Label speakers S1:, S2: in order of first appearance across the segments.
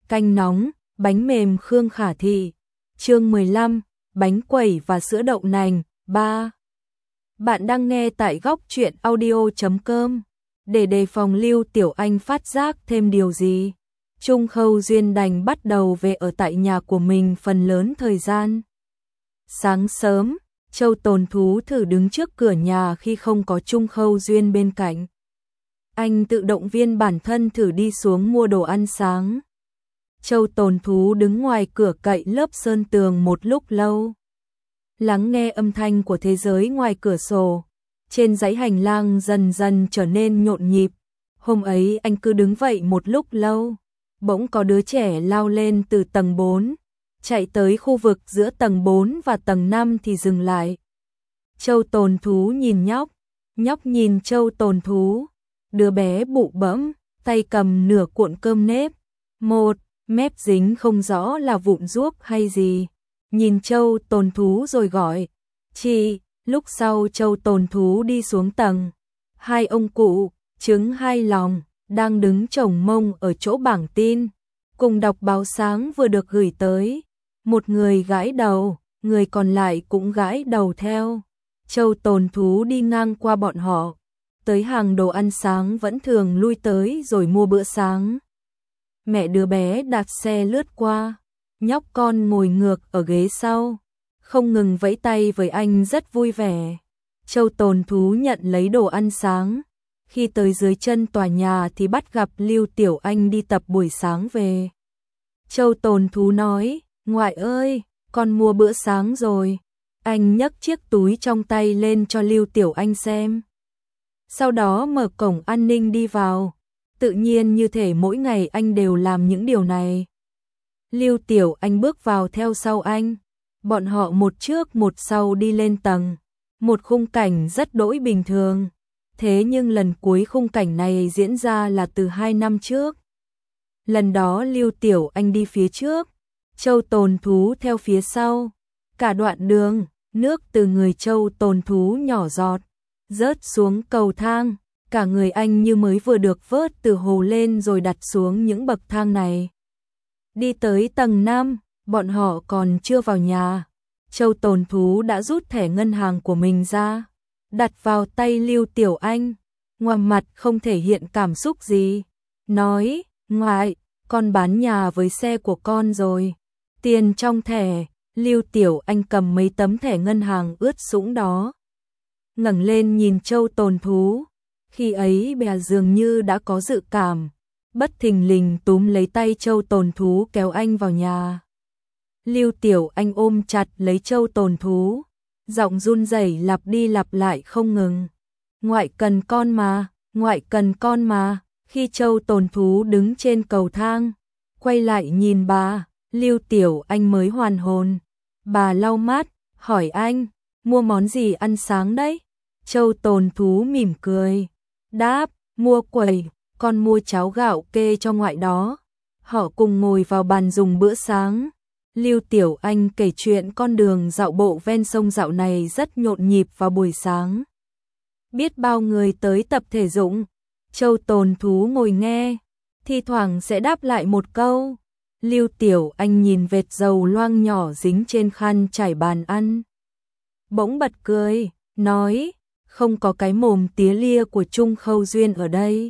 S1: canh nóng, bánh mềm Khương Khả Thị. Chương 15, bánh quẩy và sữa đậu nành. 3. Bạn đang nghe tại góc truyện audio.com. Để đề phòng Lưu Tiểu Anh phát giác thêm điều gì, Trung Khâu Duyên đành bắt đầu về ở tại nhà của mình phần lớn thời gian. Sáng sớm, Châu Tồn Thú thử đứng trước cửa nhà khi không có Trung Khâu Duyên bên cạnh. Anh tự động viên bản thân thử đi xuống mua đồ ăn sáng. Châu Tồn Thú đứng ngoài cửa cậy lớp sơn tường một lúc lâu, lắng nghe âm thanh của thế giới ngoài cửa sổ. Trên dãy hành lang dần dần trở nên nhộn nhịp. Hôm ấy anh cứ đứng vậy một lúc lâu, bỗng có đứa trẻ lao lên từ tầng 4, chạy tới khu vực giữa tầng 4 và tầng 5 thì dừng lại. Châu Tồn Thú nhìn nhóc, nhóc nhìn Châu Tồn Thú. Đứa bé bụ bẫm, tay cầm nửa cuộn cơm nếp, một mép dính không rõ là vụn ruốc hay gì. Nhìn Châu Tồn Thú rồi gọi, chị. Lúc sau Châu Tồn Thú đi xuống tầng. Hai ông cụ, trứng hai lòng, đang đứng chồng mông ở chỗ bảng tin, cùng đọc báo sáng vừa được gửi tới. Một người gãi đầu, người còn lại cũng gãi đầu theo. Châu Tồn Thú đi ngang qua bọn họ, tới hàng đồ ăn sáng vẫn thường lui tới rồi mua bữa sáng. Mẹ đứa bé đạp xe lướt qua, nhóc con ngồi ngược ở ghế sau, không ngừng vẫy tay với anh rất vui vẻ. Châu Tồn Thú nhận lấy đồ ăn sáng. Khi tới dưới chân tòa nhà thì bắt gặp Lưu Tiểu Anh đi tập buổi sáng về. Châu Tồn Thú nói, ngoại ơi, con mua bữa sáng rồi. Anh nhấc chiếc túi trong tay lên cho Lưu Tiểu Anh xem. Sau đó mở cổng an ninh đi vào. Tự nhiên như thể mỗi ngày anh đều làm những điều này. Lưu Tiểu Anh bước vào theo sau anh. Bọn họ một trước một sau đi lên tầng. Một khung cảnh rất đỗi bình thường. Thế nhưng lần cuối khung cảnh này diễn ra là từ 2 năm trước. Lần đó Lưu Tiểu Anh đi phía trước, Châu Tồn Thú theo phía sau. Cả đoạn đường, nước từ người Châu Tồn Thú nhỏ giọt, rớt xuống cầu thang. Cả người anh như mới vừa được vớt từ hồ lên rồi đặt xuống những bậc thang này. Đi tới tầng 5, bọn họ còn chưa vào nhà. Châu Tồn Thú đã rút thẻ ngân hàng của mình ra, đặt vào tay Lưu Tiểu Anh, ngoằm mặt không thể hiện cảm xúc gì. Nói, ngoại, con bán nhà với xe của con rồi. Tiền trong thẻ. Lưu Tiểu Anh cầm mấy tấm thẻ ngân hàng ướt sũng đó, ngẩng lên nhìn Châu Tồn Thú. Khi ấy bè dường như đã có dự cảm, bất thình lình túm lấy tay Châu Tồn Thú kéo anh vào nhà. Lưu Tiểu Anh ôm chặt lấy Châu Tồn Thú, giọng run rẩy lặp đi lặp lại không ngừng. Ngoại cần con mà, ngoại cần con mà. Khi Châu Tồn Thú đứng trên cầu thang, quay lại nhìn bà, Lưu Tiểu Anh mới hoàn hồn. Bà lau mắt, hỏi anh, mua món gì ăn sáng đấy? Châu Tồn Thú mỉm cười, đáp, mua quẩy, con mua cháo gạo kê cho ngoại đó. Họ cùng ngồi vào bàn dùng bữa sáng. Lưu Tiểu Anh kể chuyện con đường dạo bộ ven sông dạo này rất nhộn nhịp vào buổi sáng. Biết bao người tới tập thể dục. Châu Tồn Thú ngồi nghe, thi thoảng sẽ đáp lại một câu. Lưu Tiểu Anh nhìn vệt dầu loang nhỏ dính trên khăn trải bàn ăn, bỗng bật cười, nói, không có cái mồm tía lia của Trung Khâu Duyên ở đây.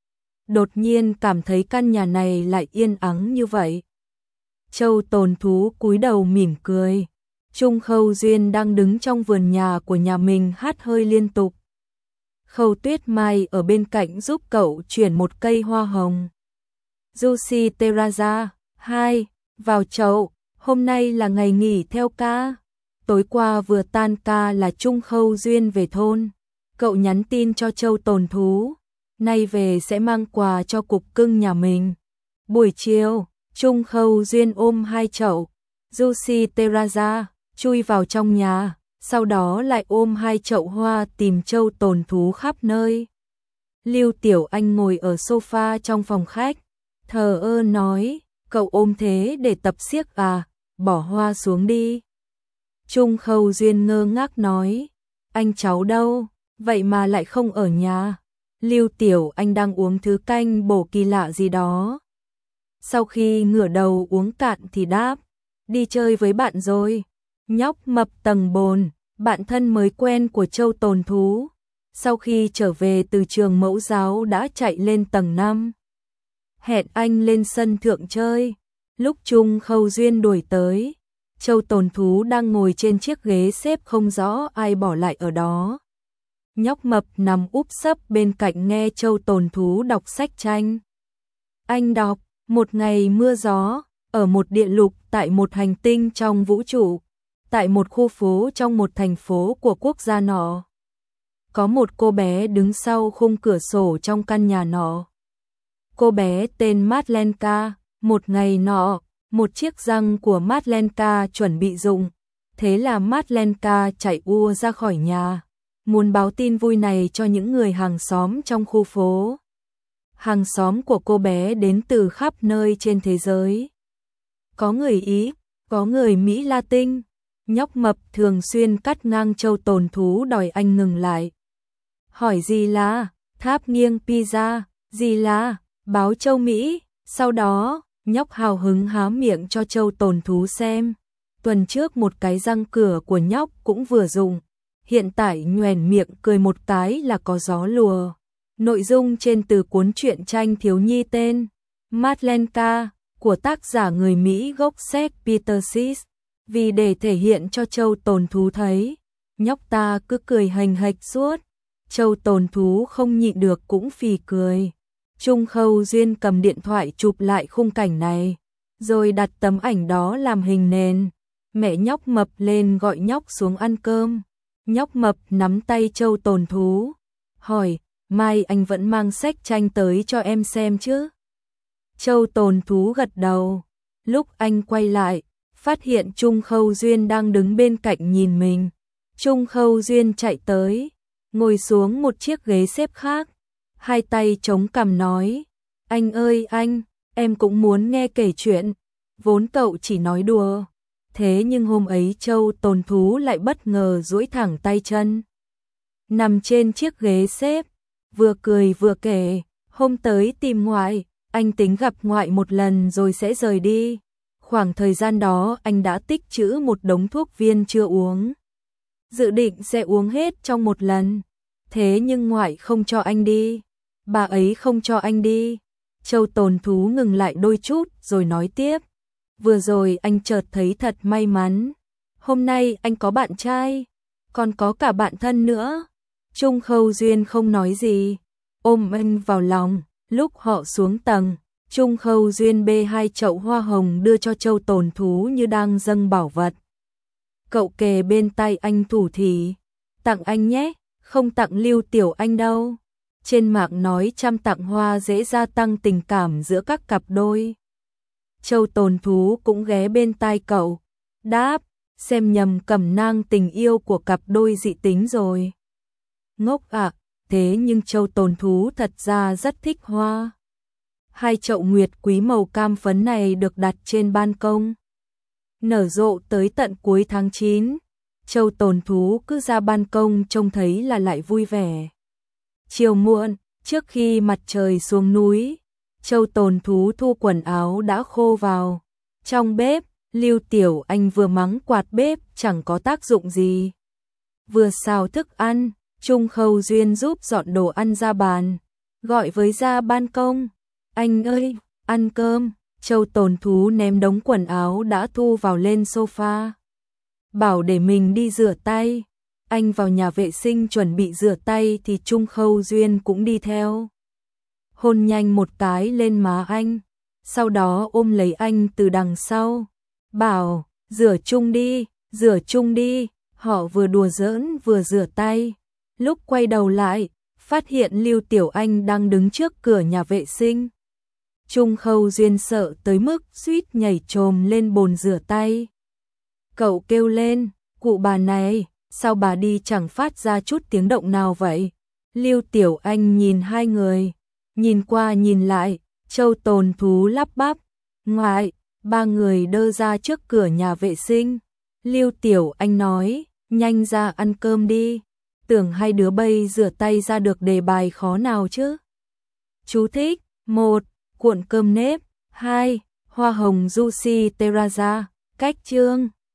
S1: Đột nhiên cảm thấy căn nhà này lại yên ắng như vậy. Châu Tồn Thú cúi đầu mỉm cười. Trung Khâu Duyên đang đứng trong vườn nhà của nhà mình hát hơi liên tục. Khâu Tuyết Mai ở bên cạnh giúp cậu chuyển một cây hoa hồng. Juicy Terraza 2, vào chậu, hôm nay là ngày nghỉ theo ca. Tối qua vừa tan ca là Trung Khâu Duyên về thôn. Cậu nhắn tin cho Châu Tồn Thú, nay về sẽ mang quà cho cục cưng nhà mình. Buổi chiều, Trung Khâu Duyên ôm 2 chậu Juicy Terraza chui vào trong nhà, sau đó lại ôm 2 chậu hoa tìm Châu Tồn Thú khắp nơi. Lưu Tiểu Anh ngồi ở sofa trong phòng khách, thờ ơ nói, cậu ôm thế để tập xiếc à, bỏ hoa xuống đi. Trung Khâu Duyên ngơ ngác nói, anh cháu đâu, vậy mà lại không ở nhà. Lưu Tiểu Anh đang uống thứ canh bổ kỳ lạ gì đó. Sau khi ngửa đầu uống cạn thì đáp, đi chơi với bạn rồi. Nhóc mập tầng bồn, bạn thân mới quen của Châu Tồn Thú. Sau khi trở về từ trường mẫu giáo đã chạy lên tầng 5. Hẹn anh lên sân thượng chơi. Lúc Trung Khâu Duyên đuổi tới, Châu Tồn Thú đang ngồi trên chiếc ghế xếp không rõ ai bỏ lại ở đó. Nhóc mập nằm úp sấp bên cạnh nghe Châu Tồn Thú đọc sách tranh. Anh đọc, một ngày mưa gió, ở một địa lục tại một hành tinh trong vũ trụ, tại một khu phố trong một thành phố của quốc gia nọ. Có một cô bé đứng sau khung cửa sổ trong căn nhà nọ. Cô bé tên Madlenka. Một ngày nọ, một chiếc răng của Madlenka chuẩn bị rụng. Thế là Madlenka chạy ùa ra khỏi nhà, muốn báo tin vui này cho những người hàng xóm trong khu phố. Hàng xóm của cô bé đến từ khắp nơi trên thế giới. Có người Ý, có người Mỹ Latin. Nhóc mập thường xuyên cắt ngang Châu Tồn Thú đòi anh ngừng lại. Hỏi gì là tháp nghiêng pizza, gì là báo châu Mỹ. Sau đó, nhóc hào hứng há miệng cho Châu Tồn Thú xem. Tuần trước một cái răng cửa của nhóc cũng vừa dùng. Hiện tại nhoẻn miệng cười một cái là có gió lùa. Nội dung trên từ cuốn truyện tranh thiếu nhi tên Madlenka của tác giả người Mỹ gốc Séc Peter Sis. Vì để thể hiện cho Châu Tồn Thú thấy, nhóc ta cứ cười hành hạch suốt. Châu Tồn Thú không nhịn được cũng phì cười. Trung Khâu Duyên cầm điện thoại chụp lại khung cảnh này, rồi đặt tấm ảnh đó làm hình nền. Mẹ nhóc mập lên gọi nhóc xuống ăn cơm. Nhóc mập nắm tay Châu Tồn Thú, hỏi, mai anh vẫn mang sách tranh tới cho em xem chứ? Châu Tồn Thú gật đầu. Lúc anh quay lại, phát hiện Trung Khâu Duyên đang đứng bên cạnh nhìn mình. Trung Khâu Duyên chạy tới, ngồi xuống một chiếc ghế xếp khác, hai tay chống cằm nói, anh ơi anh, em cũng muốn nghe kể chuyện. Vốn cậu chỉ nói đùa, thế nhưng hôm ấy Châu Tồn Thú lại bất ngờ duỗi thẳng tay chân, nằm trên chiếc ghế xếp, vừa cười vừa kể, hôm tới tìm ngoại, anh tính gặp ngoại một lần rồi sẽ rời đi. Khoảng thời gian đó anh đã tích trữ một đống thuốc viên chưa uống, dự định sẽ uống hết trong một lần. Thế nhưng ngoại không cho anh đi, bà ấy không cho anh đi. Châu Tồn Thú ngừng lại đôi chút rồi nói tiếp, vừa rồi anh chợt thấy thật may mắn. Hôm nay anh có bạn trai, còn có cả bạn thân nữa. Trung Khâu Duyên không nói gì, ôm anh vào lòng. Lúc họ xuống tầng, Trung Khâu Duyên bê 2 chậu hoa hồng đưa cho Châu Tồn Thú như đang dâng bảo vật. Cậu kề bên tay anh thủ thỉ, tặng anh nhé, không tặng Lưu Tiểu Anh đâu. Trên mạng nói chăm tặng hoa dễ gia tăng tình cảm giữa các cặp đôi. Châu Tồn Thú cũng ghé bên tai cậu, đáp, xem nhầm cẩm nang tình yêu của cặp đôi dị tính rồi. Ngốc ạ, thế nhưng Châu Tồn Thú thật ra rất thích hoa. 2 chậu nguyệt quý màu cam phấn này được đặt trên ban công, nở rộ tới tận cuối tháng 9. Châu Tồn Thú cứ ra ban công trông thấy là lại vui vẻ. Chiều muộn, trước khi mặt trời xuống núi, Châu Tồn Thú thu quần áo đã khô vào. Trong bếp, Lưu Tiểu Anh vừa mắng quạt bếp chẳng có tác dụng gì, vừa xào thức ăn. Trung Khâu Duyên giúp dọn đồ ăn ra bàn, gọi với ra ban công, anh ơi, ăn cơm. Châu Tồn Thú ném đống quần áo đã thu vào lên sofa, bảo để mình đi rửa tay. Anh vào nhà vệ sinh chuẩn bị rửa tay thì Trung Khâu Duyên cũng đi theo. Hôn nhanh một cái lên má anh, sau đó ôm lấy anh từ đằng sau, bảo, rửa chung đi, rửa chung đi. Họ vừa đùa giỡn vừa rửa tay. Lúc quay đầu lại, phát hiện Lưu Tiểu Anh đang đứng trước cửa nhà vệ sinh. Trung Khâu Duyên sợ tới mức suýt nhảy chồm lên bồn rửa tay. Cậu kêu lên, cụ bà này, sao bà đi chẳng phát ra chút tiếng động nào vậy? Lưu Tiểu Anh nhìn hai người, nhìn qua nhìn lại. Châu Tồn Thú lắp bắp, ngoại. 3 người đơ ra trước cửa nhà vệ sinh. Lưu Tiểu Anh nói, nhanh ra ăn cơm đi. Tưởng hai đứa bây rửa tay ra được đề bài khó nào chứ. Chú thích: 1. Cuộn cơm nếp. 2. Hoa hồng Juicy Terraza. Cách chương